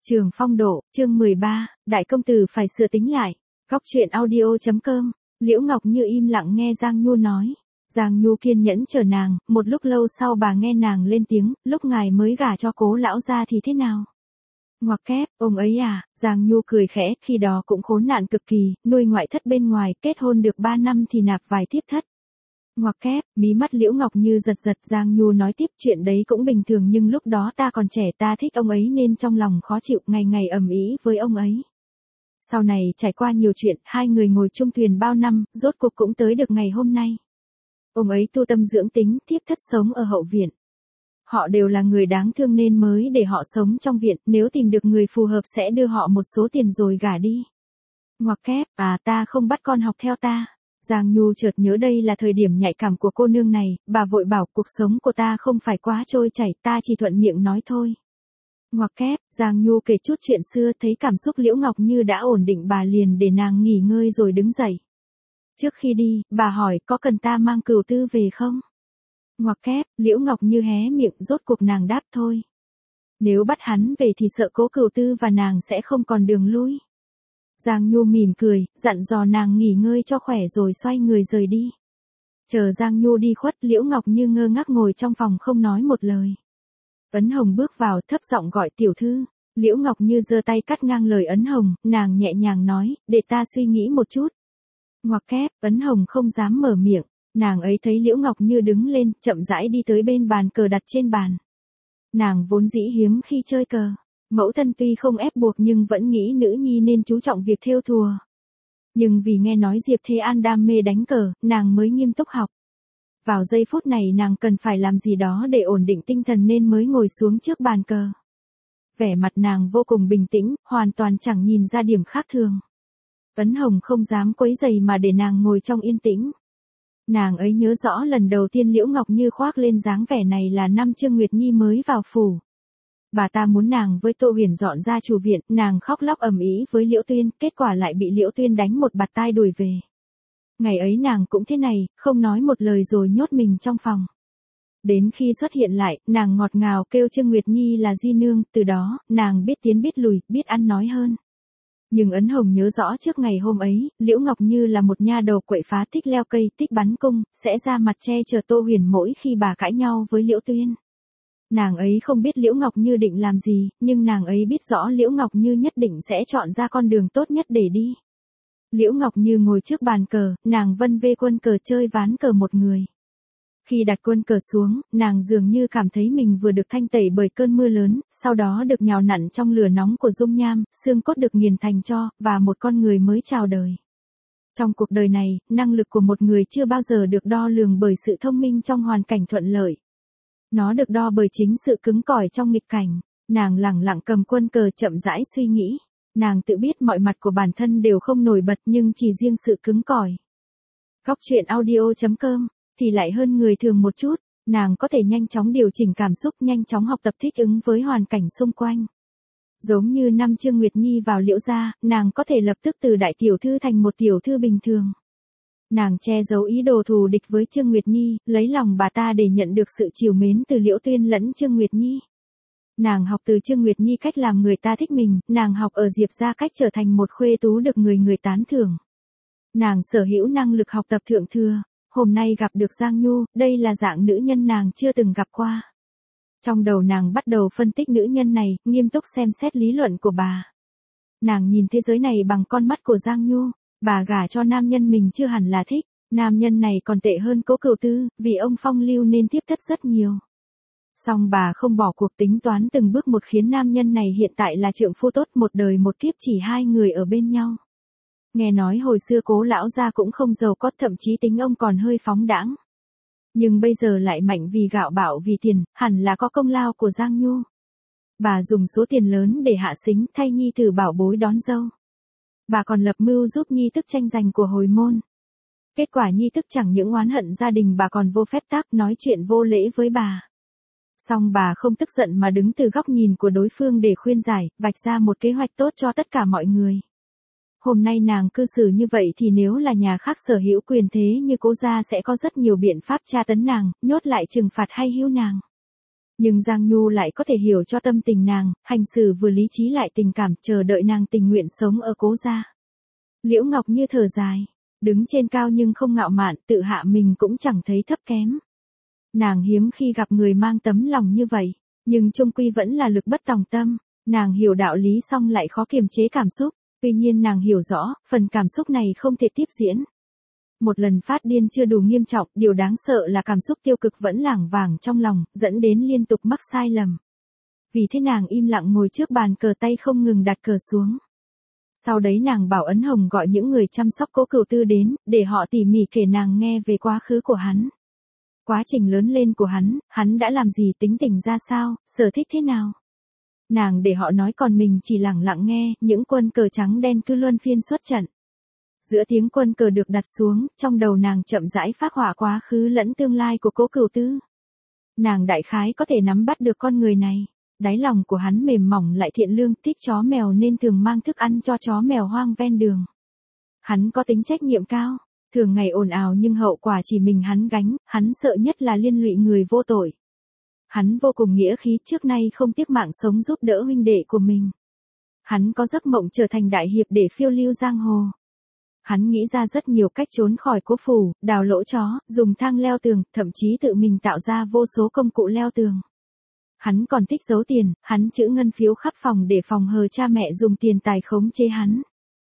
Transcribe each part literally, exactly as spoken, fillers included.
Trường phong độ, chương mười ba, đại công tử phải sửa tính lại. Góc truyện audio.com, Liễu Ngọc Như im lặng nghe Giang Nhu nói. Giang Nhu kiên nhẫn chờ nàng, một lúc lâu sau bà nghe nàng lên tiếng, lúc ngài mới gả cho Cố lão gia thì thế nào? Ngoặc kép, ông ấy à, Giang Nhu cười khẽ, khi đó cũng khốn nạn cực kỳ, nuôi ngoại thất bên ngoài, kết hôn được ba năm thì nạp vài tiếp thất. Ngoặc kép, mí mắt Liễu Ngọc Như giật giật. Giang Nhu nói tiếp, chuyện đấy cũng bình thường nhưng lúc đó ta còn trẻ, ta thích ông ấy nên trong lòng khó chịu, ngày ngày ầm ĩ với ông ấy. Sau này trải qua nhiều chuyện, hai người ngồi chung thuyền bao năm, rốt cuộc cũng tới được ngày hôm nay. Ông ấy tu tâm dưỡng tính, thiếp thất sống ở hậu viện. Họ đều là người đáng thương nên mới để họ sống trong viện, nếu tìm được người phù hợp sẽ đưa họ một số tiền rồi gả đi. Ngoặc kép, à ta không bắt con học theo ta. Giang Nhu chợt nhớ đây là thời điểm nhạy cảm của cô nương này, bà vội bảo cuộc sống của ta không phải quá trôi chảy, ta chỉ thuận miệng nói thôi. Ngoặc kép, Giang Nhu kể chút chuyện xưa, thấy cảm xúc Liễu Ngọc Như đã ổn định bà liền để nàng nghỉ ngơi rồi đứng dậy. Trước khi đi, bà hỏi có cần ta mang Cửu Tư về không? Ngoặc kép, Liễu Ngọc Như hé miệng, rốt cuộc nàng đáp thôi. Nếu bắt hắn về thì sợ Cố Cửu Tư và nàng sẽ không còn đường lui. Giang Nhu mỉm cười, dặn dò nàng nghỉ ngơi cho khỏe rồi xoay người rời đi. Chờ Giang Nhu đi khuất, Liễu Ngọc Như ngơ ngác ngồi trong phòng không nói một lời. Ấn Hồng bước vào, thấp giọng gọi tiểu thư. Liễu Ngọc Như giơ tay cắt ngang lời Ấn Hồng, nàng nhẹ nhàng nói, để ta suy nghĩ một chút. Ngoặc kép, Ấn Hồng không dám mở miệng, nàng ấy thấy Liễu Ngọc Như đứng lên, chậm rãi đi tới bên bàn cờ đặt trên bàn. Nàng vốn dĩ hiếm khi chơi cờ. Mẫu thân tuy không ép buộc nhưng vẫn nghĩ nữ nhi nên chú trọng việc thêu thùa. Nhưng vì nghe nói Diệp Thế An đam mê đánh cờ, nàng mới nghiêm túc học. Vào giây phút này nàng cần phải làm gì đó để ổn định tinh thần nên mới ngồi xuống trước bàn cờ. Vẻ mặt nàng vô cùng bình tĩnh, hoàn toàn chẳng nhìn ra điểm khác thường. Ấn Hồng không dám quấy rầy mà để nàng ngồi trong yên tĩnh. Nàng ấy nhớ rõ lần đầu tiên Liễu Ngọc Như khoác lên dáng vẻ này là năm Trương Nguyệt Nhi mới vào phủ. Bà ta muốn nàng với Tô Huyền dọn ra chủ viện, nàng khóc lóc ầm ĩ với Liễu Tuyên, kết quả lại bị Liễu Tuyên đánh một bạt tai đuổi về. Ngày ấy nàng cũng thế này, không nói một lời rồi nhốt mình trong phòng. Đến khi xuất hiện lại, nàng ngọt ngào kêu Trương Nguyệt Nhi là di nương, từ đó, nàng biết tiến biết lùi, biết ăn nói hơn. Nhưng Ấn Hồng nhớ rõ trước ngày hôm ấy, Liễu Ngọc Như là một nha đầu quậy phá, thích leo cây, thích bắn cung, sẽ ra mặt che chở Tô Huyền mỗi khi bà cãi nhau với Liễu Tuyên. Nàng ấy không biết Liễu Ngọc Như định làm gì, nhưng nàng ấy biết rõ Liễu Ngọc Như nhất định sẽ chọn ra con đường tốt nhất để đi. Liễu Ngọc Như ngồi trước bàn cờ, nàng vân vê quân cờ chơi ván cờ một người. Khi đặt quân cờ xuống, nàng dường như cảm thấy mình vừa được thanh tẩy bởi cơn mưa lớn, sau đó được nhào nặn trong lửa nóng của dung nham, xương cốt được nghiền thành tro, và một con người mới chào đời. Trong cuộc đời này, năng lực của một người chưa bao giờ được đo lường bởi sự thông minh trong hoàn cảnh thuận lợi. Nó được đo bởi chính sự cứng cỏi trong nghịch cảnh. Nàng lẳng lặng cầm quân cờ chậm rãi suy nghĩ. Nàng tự biết mọi mặt của bản thân đều không nổi bật nhưng chỉ riêng sự cứng cỏi. Góc truyện audio.com thì lại hơn người thường một chút. Nàng có thể nhanh chóng điều chỉnh cảm xúc, nhanh chóng học tập thích ứng với hoàn cảnh xung quanh. Giống như năm Trương Nguyệt Nhi vào Liễu gia, nàng có thể lập tức từ đại tiểu thư thành một tiểu thư bình thường. Nàng che giấu ý đồ thù địch với Trương Nguyệt Nhi, lấy lòng bà ta để nhận được sự trìu mến từ Liễu Tuyên lẫn Trương Nguyệt Nhi. Nàng học từ Trương Nguyệt Nhi cách làm người ta thích mình, nàng học ở Diệp gia cách trở thành một khuê tú được người người tán thưởng. Nàng sở hữu năng lực học tập thượng thừa, hôm nay gặp được Giang Nhu, đây là dạng nữ nhân nàng chưa từng gặp qua. Trong đầu nàng bắt đầu phân tích nữ nhân này, nghiêm túc xem xét lý luận của bà. Nàng nhìn thế giới này bằng con mắt của Giang Nhu. Bà gả cho nam nhân mình chưa hẳn là thích, nam nhân này còn tệ hơn Cố Cửu Tư, vì ông phong lưu nên tiếp thất rất nhiều. Song bà không bỏ cuộc tính toán từng bước một khiến nam nhân này hiện tại là trượng phu tốt, một đời một kiếp chỉ hai người ở bên nhau. Nghe nói hồi xưa Cố lão gia cũng không giàu có, thậm chí tính ông còn hơi phóng đãng. Nhưng bây giờ lại mạnh vì gạo bạo vì tiền, hẳn là có công lao của Giang Nhu. Bà dùng số tiền lớn để hạ sính thay nhi tử bảo bối đón dâu. Bà còn lập mưu giúp nhi tức tranh giành của hồi môn. Kết quả nhi tức chẳng những oán hận gia đình bà còn vô phép tắc nói chuyện vô lễ với bà. Song bà không tức giận mà đứng từ góc nhìn của đối phương để khuyên giải, vạch ra một kế hoạch tốt cho tất cả mọi người. Hôm nay nàng cư xử như vậy thì nếu là nhà khác sở hữu quyền thế như Cố gia sẽ có rất nhiều biện pháp tra tấn nàng, nhốt lại trừng phạt hay hưu nàng. Nhưng Giang Nhu lại có thể hiểu cho tâm tình nàng, hành xử vừa lý trí lại tình cảm, chờ đợi nàng tình nguyện sống ở Cố gia. Liễu Ngọc Như thở dài, đứng trên cao nhưng không ngạo mạn, tự hạ mình cũng chẳng thấy thấp kém. Nàng hiếm khi gặp người mang tấm lòng như vậy, nhưng chung quy vẫn là lực bất tòng tâm. Nàng hiểu đạo lý xong lại khó kiềm chế cảm xúc, tuy nhiên nàng hiểu rõ, phần cảm xúc này không thể tiếp diễn. Một lần phát điên chưa đủ nghiêm trọng, điều đáng sợ là cảm xúc tiêu cực vẫn lảng vảng trong lòng, dẫn đến liên tục mắc sai lầm. Vì thế nàng im lặng ngồi trước bàn cờ, tay không ngừng đặt cờ xuống. Sau đấy nàng bảo Ấn Hồng gọi những người chăm sóc Cố Cửu Tư đến, để họ tỉ mỉ kể nàng nghe về quá khứ của hắn. Quá trình lớn lên của hắn, hắn đã làm gì, tính tình ra sao, sở thích thế nào. Nàng để họ nói, còn mình chỉ lặng lặng nghe, những quân cờ trắng đen cứ luân phiên xuất trận. Giữa tiếng quân cờ được đặt xuống, trong đầu nàng chậm rãi phác họa quá khứ lẫn tương lai của Cố Cửu Tư. Nàng đại khái có thể nắm bắt được con người này. Đáy lòng của hắn mềm mỏng lại thiện lương, thích chó mèo nên thường mang thức ăn cho chó mèo hoang ven đường. Hắn có tính trách nhiệm cao, thường ngày ồn ào nhưng hậu quả chỉ mình hắn gánh, hắn sợ nhất là liên lụy người vô tội. Hắn vô cùng nghĩa khí, trước nay không tiếc mạng sống giúp đỡ huynh đệ của mình. Hắn có giấc mộng trở thành đại hiệp để phiêu lưu giang hồ. Hắn nghĩ ra rất nhiều cách trốn khỏi Cố phủ, đào lỗ chó, dùng thang leo tường, thậm chí tự mình tạo ra vô số công cụ leo tường. Hắn còn thích giấu tiền, hắn trữ ngân phiếu khắp phòng để phòng hờ cha mẹ dùng tiền tài khống chế hắn.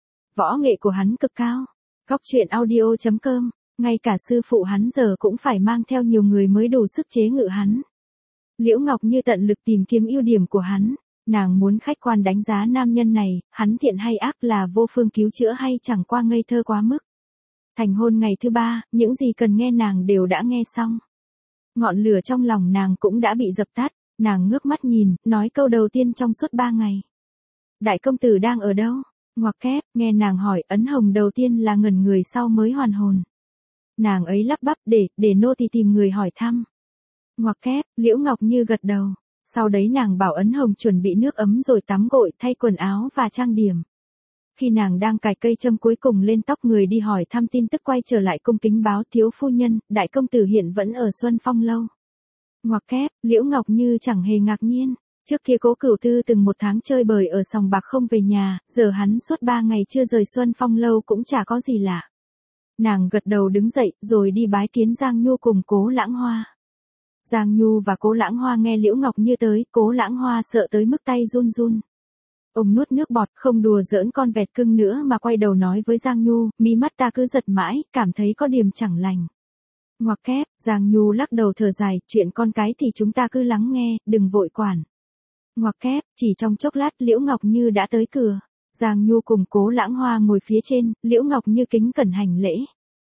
Võ nghệ của hắn cực cao. Góc truyện audio chấm com, ngay cả sư phụ hắn giờ cũng phải mang theo nhiều người mới đủ sức chế ngự hắn. Liễu Ngọc Như tận lực tìm kiếm ưu điểm của hắn, nàng muốn khách quan đánh giá nam nhân này, hắn thiện hay ác, là vô phương cứu chữa hay chẳng qua ngây thơ quá mức. Thành hôn ngày thứ ba, những gì cần nghe nàng đều đã nghe xong. Ngọn lửa trong lòng nàng cũng đã bị dập tắt, nàng ngước mắt nhìn, nói câu đầu tiên trong suốt ba ngày. Đại công tử đang ở đâu? Ngoặc kép, nghe nàng hỏi, Ấn Hồng đầu tiên là ngẩn người, sau mới hoàn hồn. Nàng ấy lắp bắp, để, để nô tỳ tìm người hỏi thăm. Ngoặc kép, Liễu Ngọc Như gật đầu. Sau đấy nàng bảo Ấn Hồng chuẩn bị nước ấm rồi tắm gội, thay quần áo và trang điểm. Khi nàng đang cài cây châm cuối cùng lên tóc, người đi hỏi thăm tin tức quay trở lại cung kính báo, thiếu phu nhân, đại công tử hiện vẫn ở Xuân Phong lâu. Ngoặc kép, Liễu Ngọc Như chẳng hề ngạc nhiên. Trước kia Cố Cửu Tư từng một tháng chơi bời ở sòng bạc không về nhà, giờ hắn suốt ba ngày chưa rời Xuân Phong lâu cũng chả có gì lạ. Nàng gật đầu đứng dậy, rồi đi bái kiến Giang Nhu cùng Cố Lãng Hoa. Giang Nhu và Cố Lãng Hoa nghe Liễu Ngọc Như tới, Cố Lãng Hoa sợ tới mức tay run run. Ông nuốt nước bọt, không đùa giỡn con vẹt cưng nữa mà quay đầu nói với Giang Nhu, mí mắt ta cứ giật mãi, cảm thấy có điểm chẳng lành. Ngoặc kép, Giang Nhu lắc đầu thở dài, chuyện con cái thì chúng ta cứ lắng nghe, đừng vội quản. Ngoặc kép, chỉ trong chốc lát Liễu Ngọc Như đã tới cửa. Giang Nhu cùng Cố Lãng Hoa ngồi phía trên, Liễu Ngọc Như kính cẩn hành lễ.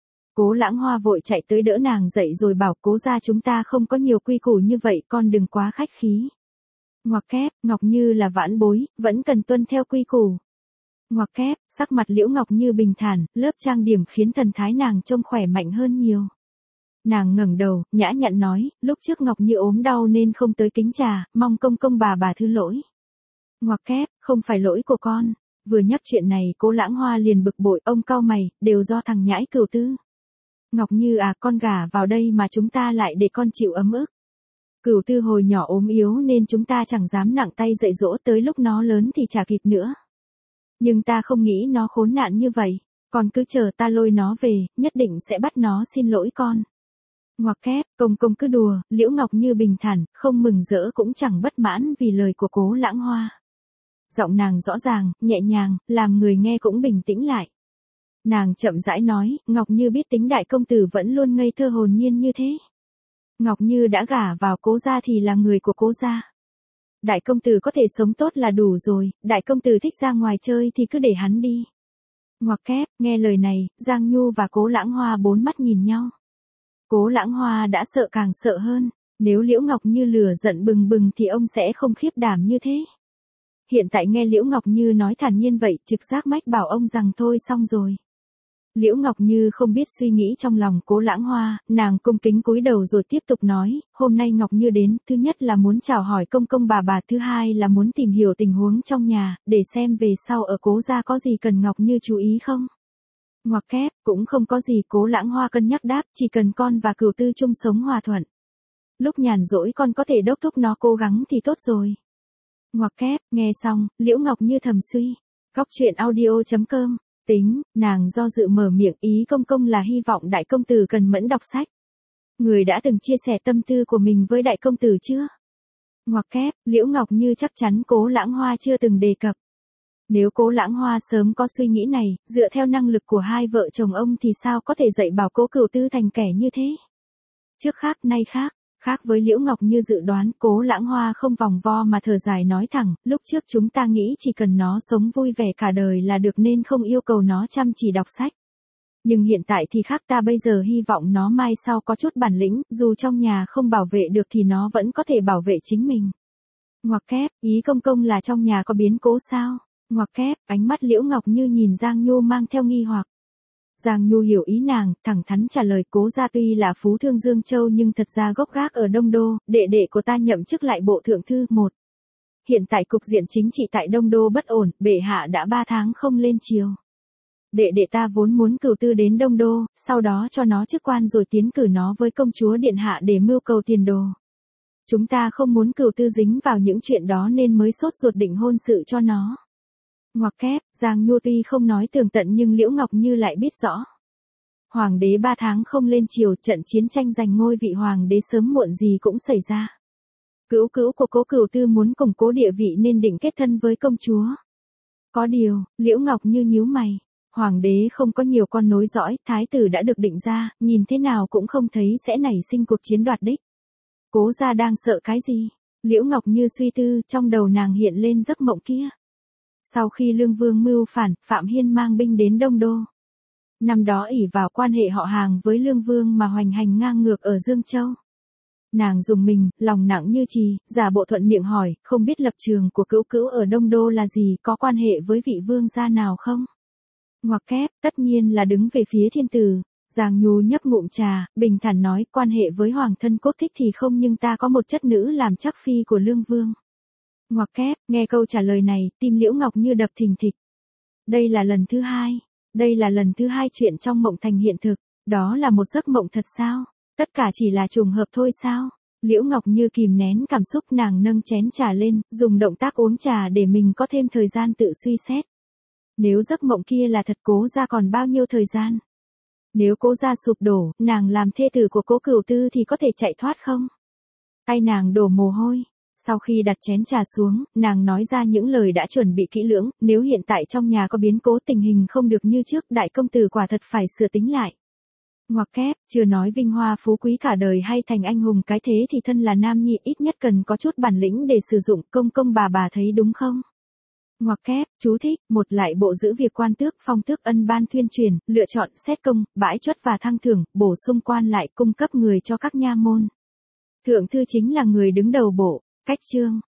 Cố Lãng Hoa vội chạy tới đỡ nàng dậy rồi bảo, Cố gia chúng ta không có nhiều quy củ như vậy, con đừng quá khách khí. Ngoặc kép, Ngọc Như là vãn bối, vẫn cần tuân theo quy củ. Ngoặc kép, sắc mặt Liễu Ngọc Như bình thản, lớp trang điểm khiến thần thái nàng trông khỏe mạnh hơn nhiều. Nàng ngẩng đầu, nhã nhặn nói, lúc trước Ngọc Như ốm đau nên không tới kính trà, mong công công bà bà thứ lỗi. Ngoặc kép, không phải lỗi của con. Vừa nhắc chuyện này Cố Lãng Hoa liền bực bội, ông cau mày, đều do thằng nhãi Cửu Tư. Ngọc Như à, con gả vào đây mà chúng ta lại để con chịu ấm ức. Cửu Tư hồi nhỏ ốm yếu nên chúng ta chẳng dám nặng tay dạy dỗ, tới lúc nó lớn thì chả kịp nữa. Nhưng ta không nghĩ nó khốn nạn như vậy, con cứ chờ ta lôi nó về, nhất định sẽ bắt nó xin lỗi con. Ngoặc kép, công công cứ đùa, Liễu Ngọc Như bình thản, không mừng rỡ cũng chẳng bất mãn vì lời của Cố Lãng Hoa. Giọng nàng rõ ràng, nhẹ nhàng, làm người nghe cũng bình tĩnh lại. Nàng chậm rãi nói, Ngọc Như biết tính đại công tử vẫn luôn ngây thơ hồn nhiên như thế. Ngọc Như đã gả vào Cố gia thì là người của Cố gia. Đại công tử có thể sống tốt là đủ rồi, đại công tử thích ra ngoài chơi thì cứ để hắn đi. Ngoặc kép, nghe lời này, Giang Nhu và Cố Lãng Hoa bốn mắt nhìn nhau. Cố Lãng Hoa đã sợ càng sợ hơn, nếu Liễu Ngọc Như lửa giận bừng bừng thì ông sẽ không khiếp đảm như thế. Hiện tại nghe Liễu Ngọc Như nói thản nhiên vậy, trực giác mách bảo ông rằng thôi xong rồi. Liễu Ngọc Như không biết suy nghĩ trong lòng Cố Lãng Hoa, nàng cung kính cúi đầu rồi tiếp tục nói, hôm nay Ngọc Như đến, thứ nhất là muốn chào hỏi công công bà bà, thứ hai là muốn tìm hiểu tình huống trong nhà, để xem về sau ở Cố gia có gì cần Ngọc Như chú ý không. Ngoặc kép, cũng không có gì, Cố Lãng Hoa cân nhắc đáp, chỉ cần con và Cửu Tư chung sống hòa thuận. Lúc nhàn rỗi con có thể đốc thúc nó cố gắng thì tốt rồi. Ngoặc kép, nghe xong, Liễu Ngọc Như thầm suy. Góc truyện audio.com, tính, nàng do dự mở miệng, ý công công là hy vọng đại công tử cần mẫn đọc sách. Người đã từng chia sẻ tâm tư của mình với đại công tử chưa? Ngoặc kép, Liễu Ngọc Như chắc chắn Cố Lãng Hoa chưa từng đề cập. Nếu Cố Lãng Hoa sớm có suy nghĩ này, dựa theo năng lực của hai vợ chồng ông thì sao có thể dạy bảo Cố Cửu Tư thành kẻ như thế? Trước khác nay khác, khác với Liễu Ngọc Như dự đoán, Cố Lãng Hoa không vòng vo mà thở dài nói thẳng, lúc trước chúng ta nghĩ chỉ cần nó sống vui vẻ cả đời là được nên không yêu cầu nó chăm chỉ đọc sách. Nhưng hiện tại thì khác, ta bây giờ hy vọng nó mai sau có chút bản lĩnh, dù trong nhà không bảo vệ được thì nó vẫn có thể bảo vệ chính mình. Ngoặc kép, ý công công là trong nhà có biến cố sao? Ngoặc kép, ánh mắt Liễu Ngọc Như nhìn Giang Nhu mang theo nghi hoặc. Giang Nhu hiểu ý nàng, thẳng thắn trả lời, Cố gia tuy là phú thương Dương Châu nhưng thật ra gốc gác ở Đông Đô, đệ đệ của ta nhậm chức lại bộ thượng thư. Một. Hiện tại cục diện chính trị tại Đông Đô bất ổn, bệ hạ đã ba tháng không lên triều. Đệ đệ ta vốn muốn Cửu Tư đến Đông Đô, sau đó cho nó chức quan rồi tiến cử nó với công chúa điện hạ để mưu cầu tiền đồ. Chúng ta không muốn Cửu Tư dính vào những chuyện đó nên mới sốt ruột định hôn sự cho nó. Ngoặc kép, Giang Nhu tuy không nói tường tận nhưng Liễu Ngọc Như lại biết rõ. Hoàng đế ba tháng không lên triều, trận chiến tranh giành ngôi vị hoàng đế sớm muộn gì cũng xảy ra. Cữu cữu của Cố Cửu Tư muốn củng cố địa vị nên định kết thân với công chúa. Có điều, Liễu Ngọc Như nhíu mày. Hoàng đế không có nhiều con nối dõi, thái tử đã được định ra, nhìn thế nào cũng không thấy sẽ nảy sinh cuộc chiến đoạt đích. Cố gia đang sợ cái gì? Liễu Ngọc Như suy tư, trong đầu nàng hiện lên giấc mộng kia. Sau khi Lương Vương mưu phản, Phạm Hiên mang binh đến Đông Đô. Năm đó ỷ vào quan hệ họ hàng với Lương Vương mà hoành hành ngang ngược ở Dương Châu. Nàng dùng mình, lòng nặng như chì, giả bộ thuận miệng hỏi, không biết lập trường của cữu cữu ở Đông Đô là gì, có quan hệ với vị vương gia nào không? Ngoặc kép, tất nhiên là đứng về phía thiên tử. Giang Nhu nhấp ngụm trà, bình thản nói, quan hệ với hoàng thân quốc thích thì không, nhưng ta có một chất nữ làm chắc phi của Lương Vương. Ngoặc kép, nghe câu trả lời này, tim Liễu Ngọc Như đập thình thịch. Đây là lần thứ hai, đây là lần thứ hai chuyện trong mộng thành hiện thực, đó là một giấc mộng thật sao? Tất cả chỉ là trùng hợp thôi sao? Liễu Ngọc Như kìm nén cảm xúc, nàng nâng chén trà lên, dùng động tác uống trà để mình có thêm thời gian tự suy xét. Nếu giấc mộng kia là thật, Cố gia còn bao nhiêu thời gian? Nếu Cố gia sụp đổ, nàng làm thê tử của Cố Cửu Tư thì có thể chạy thoát không? Tay nàng đổ mồ hôi. Sau khi đặt chén trà xuống, nàng nói ra những lời đã chuẩn bị kỹ lưỡng, nếu hiện tại trong nhà có biến cố, tình hình không được như trước, đại công tử quả thật phải sửa tính lại. Ngoặc kép, chưa nói vinh hoa phú quý cả đời hay thành anh hùng cái thế thì thân là nam nhi ít nhất cần có chút bản lĩnh để sử dụng, công công bà bà thấy đúng không? Ngoặc kép, chú thích, một lại bộ giữ việc quan tước, phong tước, ân ban tuyên truyền, lựa chọn, xét công, bãi chốt và thăng thưởng, bổ sung quan lại, cung cấp người cho các nha môn. Thượng thư chính là người đứng đầu bộ. Cách chương